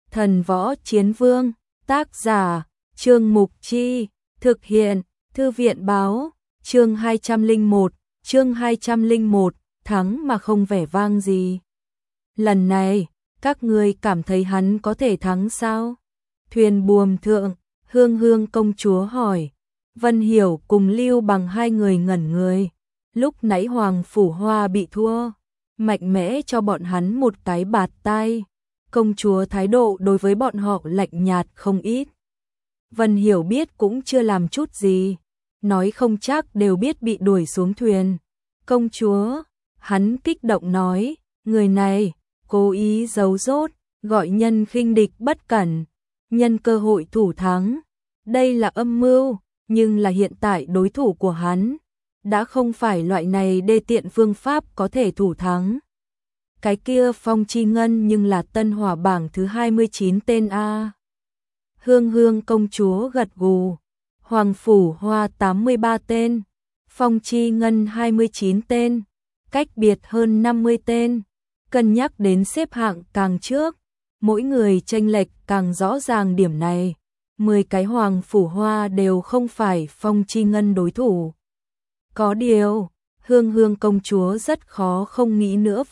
Thần võ chiến vương, tác giả, Trương Mục Chi, thực hiện, Thư viện báo, chương 201, thắng mà không vẻ vang gì. Lần này, các ngươi cảm thấy hắn có thể thắng sao? Thuyền buồm thượng, Hương Hương công chúa hỏi. Vân Hiểu cùng Lưu Bằng hai người ngẩn người. Lúc nãy Hoàng Phủ Hoa bị thua, mạnh mẽ cho bọn hắn một cái bạt tai. Công chúa thái độ đối với bọn họ lạnh nhạt không ít. Vân Hiểu biết cũng chưa làm chút gì, nói không chắc đều biết bị đuổi xuống thuyền. Công chúa, hắn kích động nói, người này cố ý giấu dốt, gọi nhân khinh địch bất cẩn, nhân cơ hội thủ thắng. Đây là âm mưu, nhưng là hiện tại đối thủ của hắn đã không phải loại này đê tiện phương pháp có thể thủ thắng. Cái kia Phong Chi Ngân nhưng là tân hỏa bảng thứ 29 tên A. Hương Hương công chúa gật gù. Hoàng Phủ Hoa 83 tên, Phong Chi Ngân 29 tên, cách biệt hơn 50 tên. Cân nhắc đến xếp hạng càng trước, mỗi người chênh lệch càng rõ ràng điểm này. 10 cái Hoàng Phủ Hoa đều không phải Phong Chi Ngân đối thủ. Có điều, Hương Hương công chúa rất khó không nghĩ nữa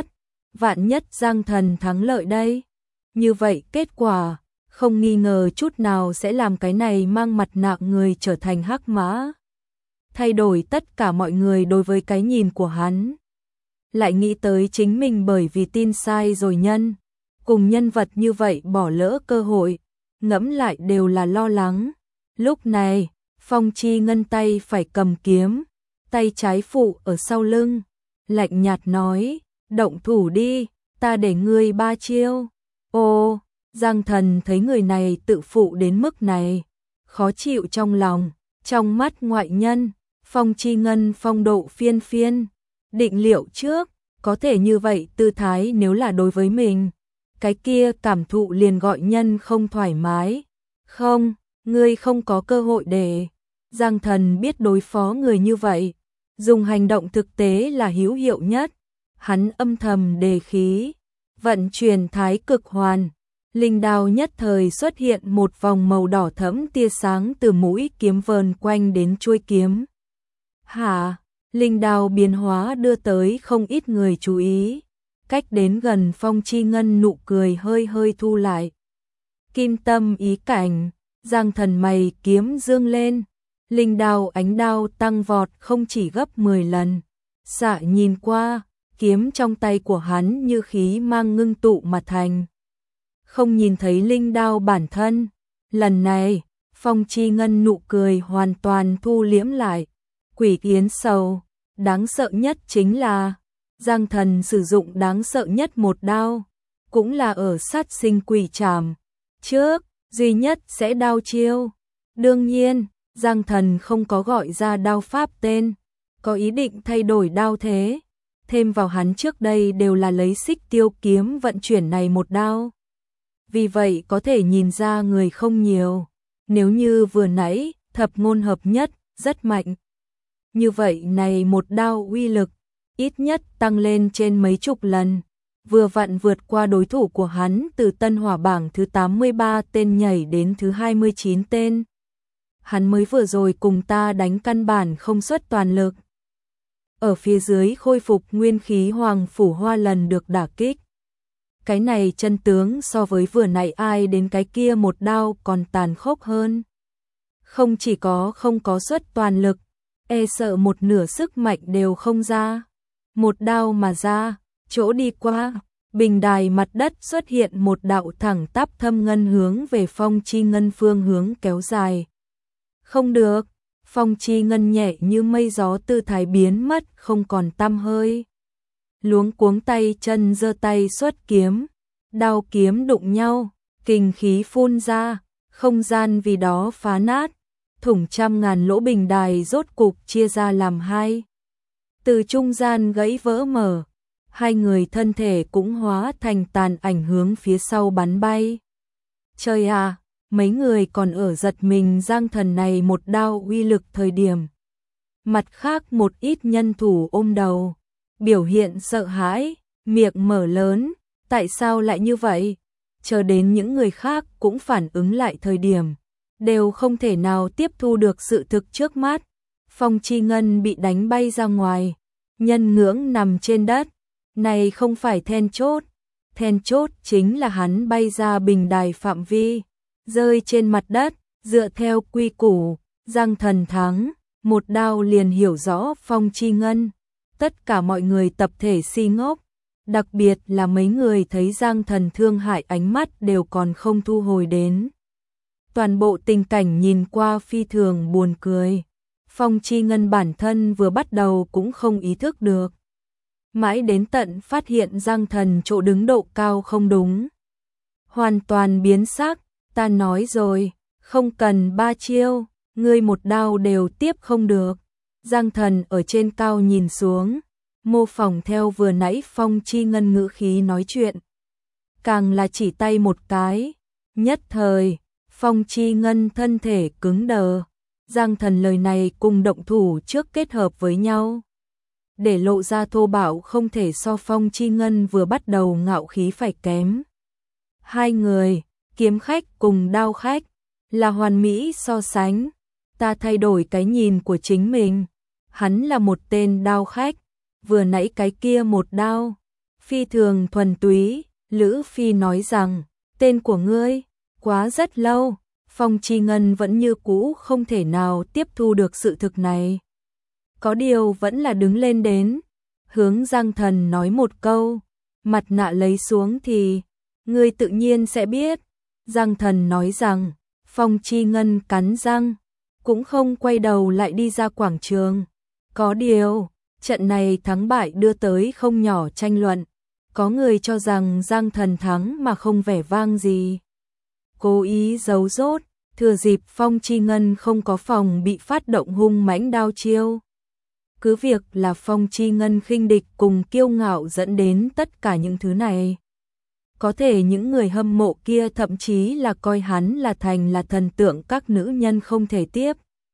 vạn nhất Giang Thần thắng lợi đây. Như vậy kết quả, không nghi ngờ chút nào sẽ làm cái này mang mặt nạ người trở thành hắc mã. Thay đổi tất cả mọi người đối với cái nhìn của hắn. Lại nghĩ tới chính mình bởi vì tin sai rồi cùng nhân vật như vậy bỏ lỡ cơ hội, ngẫm lại đều là lo lắng. Lúc này, Phong Chi Ngân tay phải cầm kiếm, tay trái phụ ở sau lưng, lạnh nhạt nói, động thủ đi, ta để ngươi 3 chiêu. Ô, Giang Thần thấy người này tự phụ đến mức này, khó chịu trong lòng, trong mắt ngoại nhân, Phong Chi Ngân phong độ phiên phiên, định liệu trước, có thể như vậy tư thái nếu là đối với mình, cái kia cảm thụ liền gọi nhân không thoải mái. Không, ngươi không có cơ hội để. Giang Thần biết đối phó người như vậy, dùng hành động thực tế là hữu hiệu nhất. Hắn âm thầm đề khí, vận chuyển thái cực hoàn, linh đao nhất thời xuất hiện một vòng màu đỏ thẫm tia sáng từ mũi kiếm vờn quanh đến chuôi kiếm. Linh đao biến hóa đưa tới không ít người chú ý. Cách đến gần Phong Chi Ngân nụ cười hơi hơi thu lại. Kim tâm ý cảnh, Giang Thần mày kiếm dương lên, linh đao ánh đao tăng vọt không chỉ gấp 10 lần. Xạ nhìn qua, kiếm trong tay của hắn như khí mang ngưng tụ mà thành. Không nhìn thấy linh đao bản thân. Lần này, Phong Chi Ngân nụ cười hoàn toàn thu liễm lại. Quỷ yến sầu, đáng sợ nhất chính là Giang Thần sử dụng đáng sợ nhất một đao, cũng là ở sát sinh quỷ trảm trước, duy nhất sẽ đao chiêu. Đương nhiên, Giang Thần không có gọi ra đao pháp tên, có ý định thay đổi đao thế. Thêm vào hắn trước đây đều là lấy Xích Tiêu kiếm vận chuyển này một đao. Vì vậy có thể nhìn ra người không nhiều. Nếu như vừa nãy, thập ngôn hợp nhất, rất mạnh. Như vậy này một đao uy lực, ít nhất tăng lên trên mấy chục lần. Vừa vặn vượt qua đối thủ của hắn từ tân hỏa bảng thứ 83 tên nhảy đến thứ 29 tên. Hắn mới vừa rồi cùng ta đánh căn bản không xuất toàn lực. Ở phía dưới khôi phục nguyên khí Hoàng Phủ Hoa lần được đả kích. Cái này chân tướng so với vừa nãy ai đến cái kia một đao còn tàn khốc hơn. Không chỉ có không có xuất toàn lực, e sợ một nửa sức mạnh đều không ra. Một đao mà ra, chỗ đi qua, bình đài mặt đất xuất hiện một đạo thẳng tắp thâm ngân hướng về Phong Chi Ngân phương hướng kéo dài. Không được, Phong Chi Ngân nhẹ như mây gió tư thái biến mất không còn tăm hơi. Luống cuống tay chân giơ tay xuất kiếm, đao kiếm đụng nhau, kình khí phun ra, không gian vì đó phá nát, thủng trăm ngàn lỗ bình đài rốt cục chia ra làm hai. Từ trung gian gãy vỡ mở, hai người thân thể cũng hóa thành tàn ảnh hướng phía sau bắn bay. Trời à, mấy người còn ở giật mình Giang Thần này một đao uy lực thời điểm. Mặt khác một ít nhân thủ ôm đầu, biểu hiện sợ hãi, miệng mở lớn, tại sao lại như vậy? chờ đến những người khác cũng phản ứng lại thời điểm, đều không thể nào tiếp thu được sự thực trước mắt. Phong Chi Ngân bị đánh bay ra ngoài, nhân ngưỡng nằm trên đất, này không phải then chốt chính là hắn bay ra bình đài phạm vi, rơi trên mặt đất, dựa theo quy củ, Giang Thần thắng, một đao liền hiểu rõ Phong Chi Ngân. Tất cả mọi người tập thể si ngốc, đặc biệt là mấy người thấy Giang Thần thương hại ánh mắt đều còn không thu hồi đến. Toàn bộ tình cảnh nhìn qua phi thường buồn cười. Phong Chi Ngân bản thân vừa bắt đầu cũng không ý thức được. Mãi đến tận phát hiện Giang Thần chỗ đứng độ cao không đúng. Hoàn toàn biến sắc, ta nói rồi, không cần 3 chiêu, ngươi một đao đều tiếp không được. Giang Thần ở trên cao nhìn xuống, mô phỏng theo vừa nãy Phong Chi Ngân ngữ khí nói chuyện. Càng là chỉ tay một cái, nhất thời, Phong Chi Ngân thân thể cứng đờ. Giang Thần lời này cùng động thủ trước kết hợp với nhau, để lộ ra thô bạo không thể so Phong Chi Ngân vừa bắt đầu ngạo khí phải kém. Hai người, kiếm khách cùng đao khách, là hoàn mỹ so sánh. Ta thay đổi cái nhìn của chính mình. Hắn là một tên đao khách, vừa nãy cái kia một đao, phi thường thuần túy. Lữ Phi nói rằng, tên của ngươi, quá rất lâu. Phong Chi Ngân vẫn như cũ không thể nào tiếp thu được sự thực này. Có điều vẫn là đứng lên đến, hướng Giang Thần nói một câu, mặt nạ lấy xuống thì, ngươi tự nhiên sẽ biết. Giang Thần nói rằng, Phong Chi Ngân cắn răng, cũng không quay đầu lại đi ra quảng trường. Có điều, trận này thắng bại đưa tới không nhỏ tranh luận. Có người cho rằng Giang Thần thắng mà không vẻ vang gì, cố ý giấu rốt, thừa dịp Phong Chi Ngân không có phòng bị phát động hung mãnh đao chiêu. Cứ việc là Phong Chi Ngân khinh địch cùng kiêu ngạo dẫn đến tất cả những thứ này. Có thể những người hâm mộ kia thậm chí là coi hắn là thành là thần tượng các nữ nhân không thể tiếp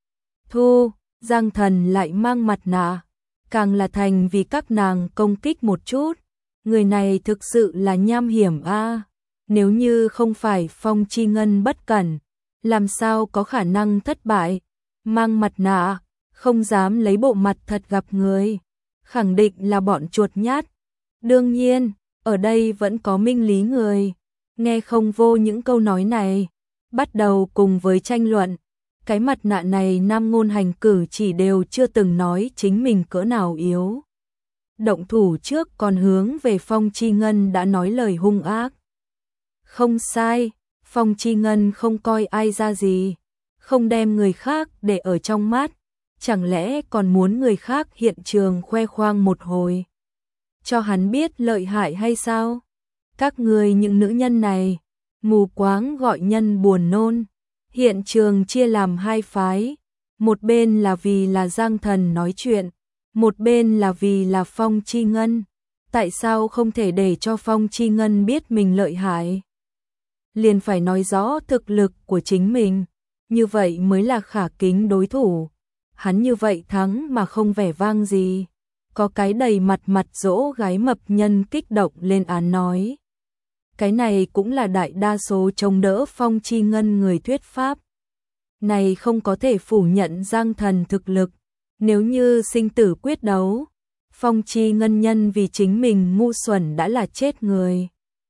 thu. Giang Thần lại mang mặt nạ, càng là thành vì các nàng công kích một chút. Người này thực sự là nham hiểm a. Nếu như không phải Phong Chi Ngân bất cẩn, làm sao có khả năng thất bại. Mang mặt nạ, không dám lấy bộ mặt thật gặp người, khẳng định là bọn chuột nhát. Đương nhiên, ở đây vẫn có minh lý người, nghe không vô những câu nói này, bắt đầu cùng với tranh luận. Cái mặt nạ này nam ngôn hành cử chỉ đều chưa từng nói chính mình cỡ nào yếu. Động thủ trước còn hướng về Phong Chi Ngân đã nói lời hung ác. Không sai, Phong Chi Ngân không coi ai ra gì, không đem người khác để ở trong mắt, chẳng lẽ còn muốn người khác hiện trường khoe khoang một hồi, cho hắn biết lợi hại hay sao? Các người những nữ nhân này, mù quáng gọi nhân buồn nôn. Hiện trường chia làm hai phái, một bên là vì là Giang Thần nói chuyện, một bên là vì là Phong Chi Ngân. Tại sao không thể để cho Phong Chi Ngân biết mình lợi hại? Liền phải nói rõ thực lực của chính mình, như vậy mới là khả kính đối thủ. Hắn như vậy thắng mà không vẻ vang gì, có cái đầy mặt dỗ gái mập nhân kích động lên án nói. Cái này cũng là đại đa số chống đỡ Phong Chi Ngân người thuyết pháp. Này không có thể phủ nhận Giang Thần thực lực, nếu như sinh tử quyết đấu, Phong Chi Ngân nhân vì chính mình ngu xuẩn đã là chết người.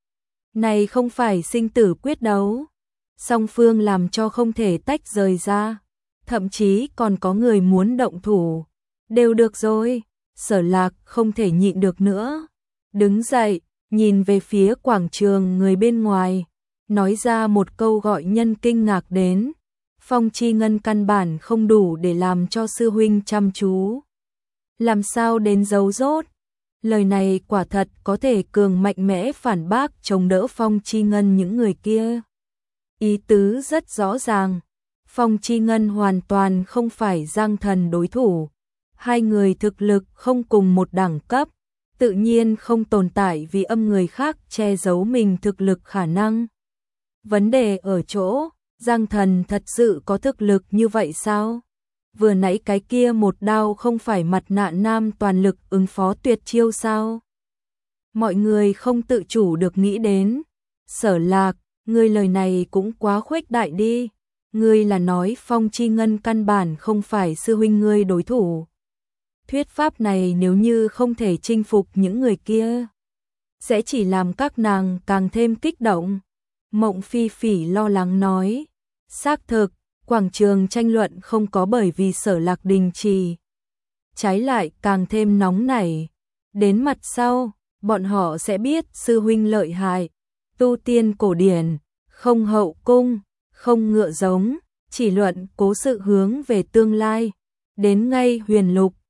Này không phải sinh tử quyết đấu, song phương làm cho không thể tách rời ra, thậm chí còn có người muốn động thủ. Đều được rồi, Sở Lạc không thể nhịn được nữa, đứng dậy, nhìn về phía quảng trường người bên ngoài, nói ra một câu gọi nhân kinh ngạc đến. Phong Chi Ngân căn bản không đủ để làm cho sư huynh chăm chú. Làm sao đến giấu rốt? Lời này quả thật có thể cường mạnh mẽ phản bác chống đỡ Phong Chi Ngân những người kia. Ý tứ rất rõ ràng, Phong Chi Ngân hoàn toàn không phải Giang Thần đối thủ. Hai người thực lực không cùng một đẳng cấp, tự nhiên không tồn tại vì âm người khác che giấu mình thực lực khả năng. Vấn đề ở chỗ, Giang Thần thật sự có thực lực như vậy sao? Vừa nãy cái kia một đao không phải mặt nạ nam toàn lực ứng phó tuyệt chiêu sao? Mọi người không tự chủ được nghĩ đến, Sở Lạc, ngươi lời này cũng quá khuếch đại đi. Ngươi là nói Phong Chi Ngân căn bản không phải sư huynh ngươi đối thủ. Thuyết pháp này nếu như không thể chinh phục những người kia, sẽ chỉ làm các nàng càng thêm kích động. Mộng Phi Phỉ lo lắng nói, xác thực, quảng trường tranh luận không có bởi vì Sở Lạc đình trì, trái lại càng thêm nóng nảy. Đến mặt sau, bọn họ sẽ biết sư huynh lợi hại, tu tiên cổ điển, không hậu cung, không ngựa giống, chỉ luận cố sự hướng về tương lai. Đến ngay Huyền Lục,